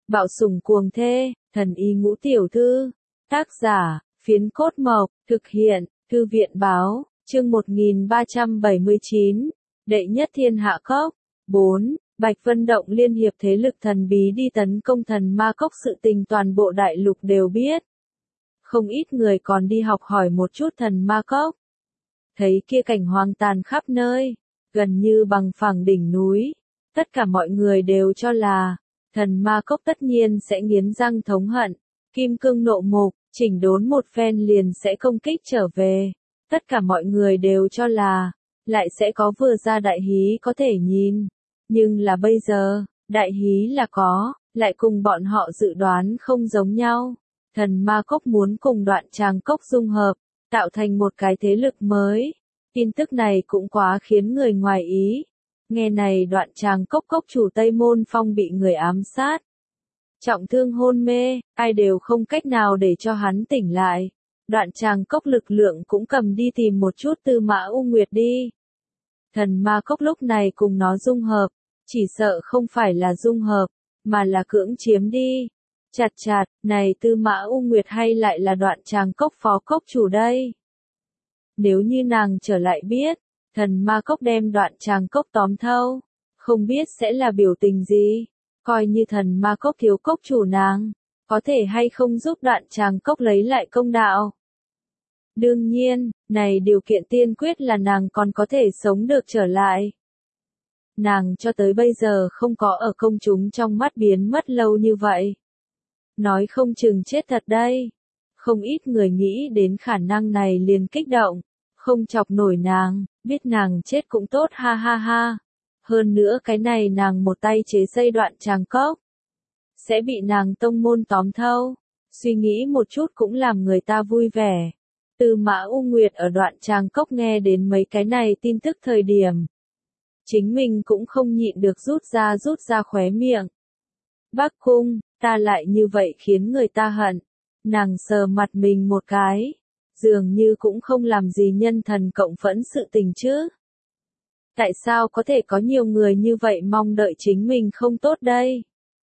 Bạo sủng cuồng thê, thần y ngũ tiểu thư. Tác giả, Phiến Cốt Mộc, thực hiện, Thư viện báo, chương 1379, đệ nhất thiên hạ cốc. 4. Bạch Vân Động liên hiệp thế lực thần bí đi tấn công thần ma cốc, sự tình toàn bộ đại lục đều biết. Không ít người còn đi học hỏi một chút thần ma cốc. Thấy kia cảnh hoang tàn khắp nơi, gần như bằng phẳng đỉnh núi. Tất cả mọi người đều cho là, thần ma cốc tất nhiên sẽ nghiến răng thống hận, kim cương nộ mục, chỉnh đốn một phen liền sẽ công kích trở về. Tất cả mọi người đều cho là, lại sẽ có vừa ra đại hí có thể nhìn. Nhưng là bây giờ, đại hí là có, lại cùng bọn họ dự đoán không giống nhau. Thần ma cốc muốn cùng Đoạn Tràng cốc dung hợp, tạo thành một cái thế lực mới. Tin tức này cũng quá khiến người ngoài ý. Nghe này Đoạn Tràng cốc cốc chủ Tây Môn Phong bị người ám sát. Trọng thương hôn mê, ai đều không cách nào để cho hắn tỉnh lại. Đoạn Tràng cốc lực lượng cũng cầm đi tìm một chút Tư Mã U Nguyệt đi. Thần ma cốc lúc này cùng nó dung hợp, chỉ sợ không phải là dung hợp, mà là cưỡng chiếm đi. Chặt chặt, này Tư Mã U Nguyệt hay lại là Đoạn Tràng cốc phó cốc chủ đây? Nếu như nàng trở lại biết, thần ma cốc đem Đoạn Tràng cốc tóm thâu, không biết sẽ là biểu tình gì. Coi như thần ma cốc thiếu cốc chủ nàng, có thể hay không giúp Đoạn Tràng cốc lấy lại công đạo. Đương nhiên, này điều kiện tiên quyết là nàng còn có thể sống được trở lại. Nàng cho tới bây giờ không có ở công chúng trong mắt biến mất lâu như vậy. Nói không chừng chết thật đây. Không ít người nghĩ đến khả năng này liền kích động, không chọc nổi nàng, biết nàng chết cũng tốt ha ha ha. Hơn nữa cái này nàng một tay chế xây Đoạn Tràng cốc, sẽ bị nàng tông môn tóm thâu. Suy nghĩ một chút cũng làm người ta vui vẻ. Tư Mã U Nguyệt ở Đoạn Tràng cốc nghe đến mấy cái này tin tức thời điểm, chính mình cũng không nhịn được rút ra khóe miệng. Bắc Cung, ta lại như vậy khiến người ta hận. Nàng sờ mặt mình một cái, dường như cũng không làm gì nhân thần cộng phẫn sự tình chứ. Tại sao có thể có nhiều người như vậy mong đợi chính mình không tốt đây?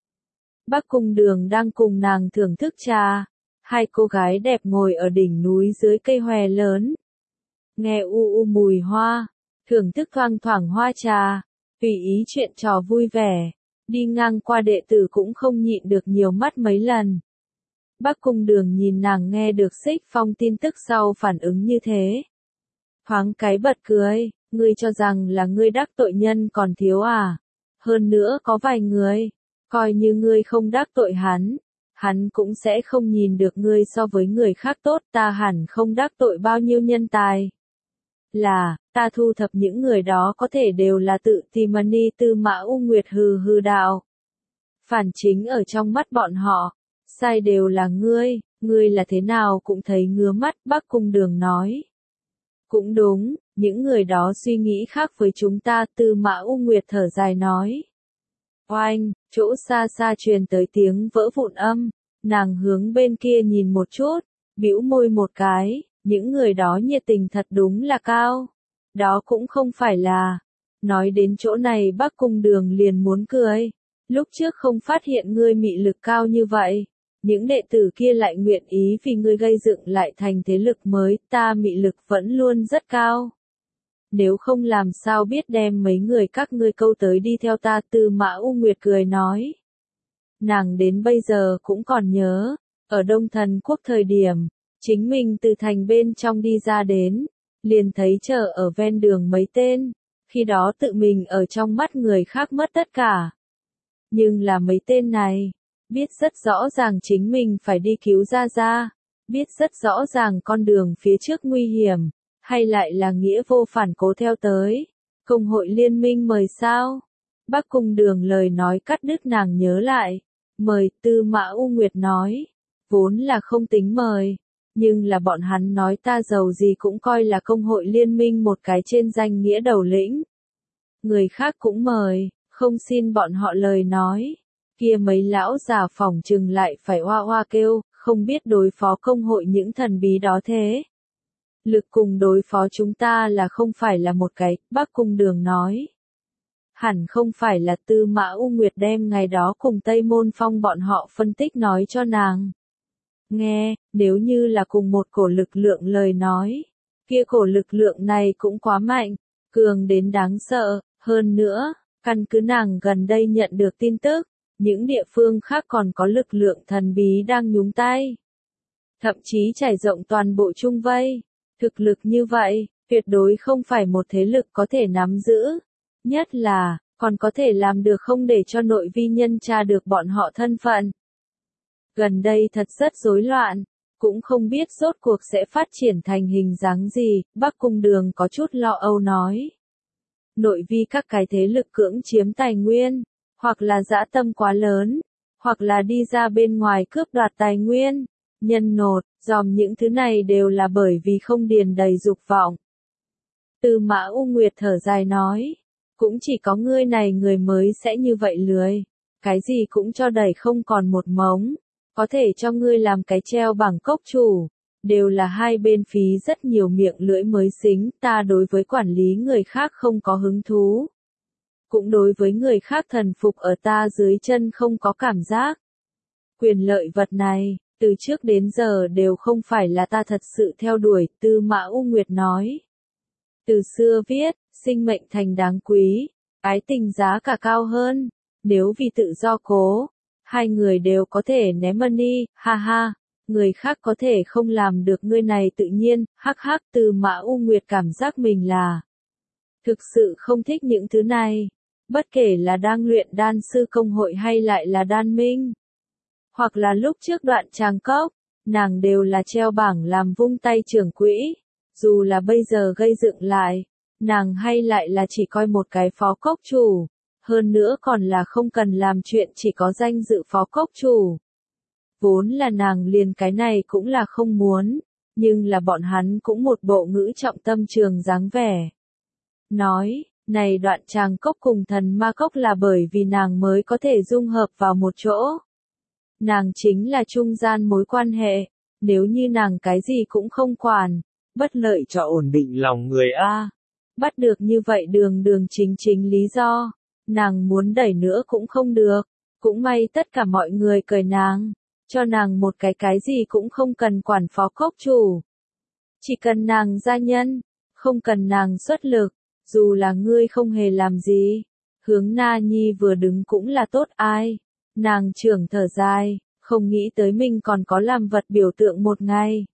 Bắc Cung Đường đang cùng nàng thưởng thức trà. Hai cô gái đẹp ngồi ở đỉnh núi dưới cây hòe lớn. Nghe u mùi hoa, thưởng thức thoang thoảng hoa trà, tùy ý chuyện trò vui vẻ. Đi ngang qua đệ tử cũng không nhịn được nhiều mắt mấy lần. Bắc Cung Đường nhìn nàng nghe được Xích Phong tin tức sau phản ứng như thế. Thoáng cái bật cười, ngươi cho rằng là ngươi đắc tội nhân còn thiếu à? Hơn nữa có vài người, coi như ngươi không đắc tội hắn cũng sẽ không nhìn được ngươi so với người khác tốt, ta hẳn không đắc tội bao nhiêu nhân tài. Là, ta thu thập những người đó có thể đều là tự Timani. Tư Mã U Nguyệt hừ hừ đạo. Phản chính ở trong mắt bọn họ, sai đều là ngươi là thế nào cũng thấy ngứa mắt. Bắc Cung Đường nói. Cũng đúng, những người đó suy nghĩ khác với chúng ta. Tư Mã U Nguyệt thở dài nói. Oanh, chỗ xa xa truyền tới tiếng vỡ vụn âm, nàng hướng bên kia nhìn một chút, bĩu môi một cái, những người đó nhiệt tình thật đúng là cao. Đó cũng không phải là. Nói đến chỗ này Bắc Cung Đường liền muốn cười. Lúc trước không phát hiện ngươi mị lực cao như vậy, những đệ tử kia lại nguyện ý vì ngươi gây dựng lại thành thế lực mới, ta mị lực vẫn luôn rất cao. Nếu không làm sao biết đem mấy người các ngươi câu tới đi theo ta. Tư Mã U Nguyệt cười nói. Nàng đến bây giờ cũng còn nhớ, ở Đông Thần Quốc thời điểm, chính mình từ thành bên trong đi ra đến, liền thấy chờ ở ven đường mấy tên, khi đó tự mình ở trong mắt người khác mất tất cả. Nhưng là mấy tên này, biết rất rõ ràng chính mình phải đi cứu Gia, biết rất rõ ràng con đường phía trước nguy hiểm, hay lại là nghĩa vô phản cố theo tới. Công hội liên minh mời sao? Bắc Cung Đường lời nói cắt đứt nàng nhớ lại. Mời. Tư Mã U Nguyệt nói. Vốn là không tính mời, nhưng là bọn hắn nói ta giàu gì cũng coi là công hội liên minh một cái trên danh nghĩa đầu lĩnh. Người khác cũng mời, không xin bọn họ lời nói. Kia mấy lão già phỏng chừng lại phải oa oa kêu, không biết đối phó công hội những thần bí đó thế. Lực cùng đối phó chúng ta là không phải là một cái. Bắc Cung Đường nói. Hẳn không phải là Tư Mã U Nguyệt đem ngày đó cùng Tây Môn Phong bọn họ phân tích nói cho nàng nghe, nếu như là cùng một cổ lực lượng lời nói, kia cổ lực lượng này cũng quá mạnh, cường đến đáng sợ, hơn nữa, căn cứ nàng gần đây nhận được tin tức, những địa phương khác còn có lực lượng thần bí đang nhúng tay. Thậm chí trải rộng toàn bộ Trung Vây, thực lực như vậy, tuyệt đối không phải một thế lực có thể nắm giữ, nhất là, còn có thể làm được không để cho nội vi nhân tra được bọn họ thân phận. Gần đây thật rất rối loạn, cũng không biết rốt cuộc sẽ phát triển thành hình dáng gì, Bắc Cung Đường có chút lo âu nói. Nội vi các cái thế lực cưỡng chiếm tài nguyên, hoặc là dã tâm quá lớn, hoặc là đi ra bên ngoài cướp đoạt tài nguyên, nhân nột, dòm những thứ này đều là bởi vì không điền đầy dục vọng. Tư Mã U Nguyệt thở dài nói, cũng chỉ có ngươi này người mới sẽ như vậy lười, cái gì cũng cho đẩy không còn một mống, có thể cho ngươi làm cái treo bảng cốc chủ, đều là hai bên phí rất nhiều miệng lưỡi mới xính, ta đối với quản lý người khác không có hứng thú. Cũng đối với người khác thần phục ở ta dưới chân không có cảm giác. Quyền lợi vật này, từ trước đến giờ đều không phải là ta thật sự theo đuổi, Tư Mã U Nguyệt nói. Từ xưa viết, sinh mệnh thành đáng quý, ái tình giá cả cao hơn, nếu vì tự do cố, hai người đều có thể ném money, ha ha, người khác có thể không làm được ngươi này tự nhiên, hắc hắc. Tư Mã U Nguyệt cảm giác mình là thực sự không thích những thứ này, bất kể là đang luyện đan sư công hội hay lại là đan minh, hoặc là lúc trước Đoạn Tràng Cốc, nàng đều là treo bảng làm vung tay trưởng quỹ, dù là bây giờ gây dựng lại, nàng hay lại là chỉ coi một cái phó cốc chủ, hơn nữa còn là không cần làm chuyện chỉ có danh dự phó cốc chủ. Vốn là nàng liền cái này cũng là không muốn, nhưng là bọn hắn cũng một bộ ngữ trọng tâm trường dáng vẻ. Nói, này Đoạn Tràng Cốc cùng Thần Ma Cốc là bởi vì nàng mới có thể dung hợp vào một chỗ. Nàng chính là trung gian mối quan hệ, nếu như nàng cái gì cũng không quản, bất lợi cho ổn định lòng người a. Bắt được như vậy đường đường chính chính lý do, nàng muốn đẩy nữa cũng không được, cũng may tất cả mọi người cười nàng, cho nàng một cái gì cũng không cần quản phó cốc chủ. Chỉ cần nàng gia nhân, không cần nàng xuất lực, dù là ngươi không hề làm gì, Hướng Na Nhi vừa đứng cũng là tốt ai. Nàng trưởng thở dài, không nghĩ tới mình còn có làm vật biểu tượng một ngày.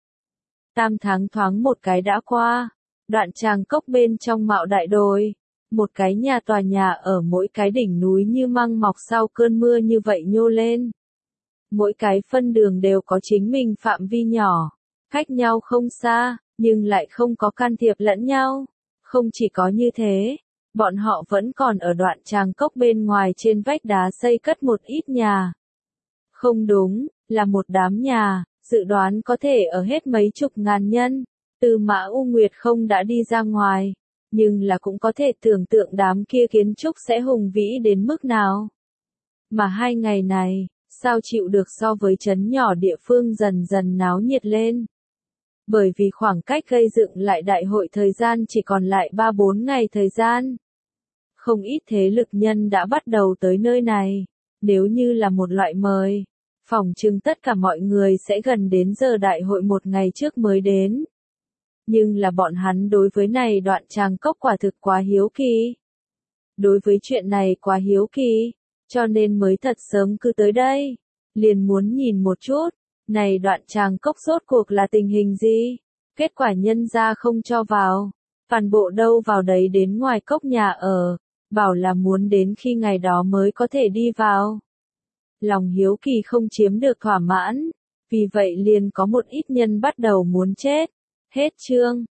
8 tháng thoáng một cái đã qua, Đoạn Tràng Cốc bên trong Mạo Đại Đồi, một cái nhà tòa nhà ở mỗi cái đỉnh núi như măng mọc sau cơn mưa như vậy nhô lên. Mỗi cái phân đường đều có chính mình phạm vi nhỏ, cách nhau không xa, nhưng lại không có can thiệp lẫn nhau. Không chỉ có như thế, bọn họ vẫn còn ở Đoạn Tràng Cốc bên ngoài trên vách đá xây cất một ít nhà. Không đúng, là một đám nhà, dự đoán có thể ở hết mấy chục ngàn nhân. Tư Mã U Nguyệt không đã đi ra ngoài, nhưng là cũng có thể tưởng tượng đám kia kiến trúc sẽ hùng vĩ đến mức nào. Mà 2 ngày này, sao chịu được so với trấn nhỏ địa phương dần dần náo nhiệt lên. Bởi vì khoảng cách gây dựng lại đại hội thời gian chỉ còn lại 3-4 ngày thời gian. Không ít thế lực nhân đã bắt đầu tới nơi này, nếu như là một loại mời, phỏng chừng tất cả mọi người sẽ gần đến giờ đại hội một ngày trước mới đến. Nhưng là bọn hắn đối với này Đoạn Tràng Cốc quả thực quá hiếu kỳ. Đối với chuyện này quá hiếu kỳ, cho nên mới thật sớm cứ tới đây, liền muốn nhìn một chút, này Đoạn Tràng Cốc rốt cuộc là tình hình gì, kết quả nhân ra không cho vào, toàn bộ đâu vào đấy đến ngoài cốc nhà ở, bảo là muốn đến khi ngày đó mới có thể đi vào. Lòng hiếu kỳ không chiếm được thỏa mãn, vì vậy liền có một ít nhân bắt đầu muốn chết. Hết chương.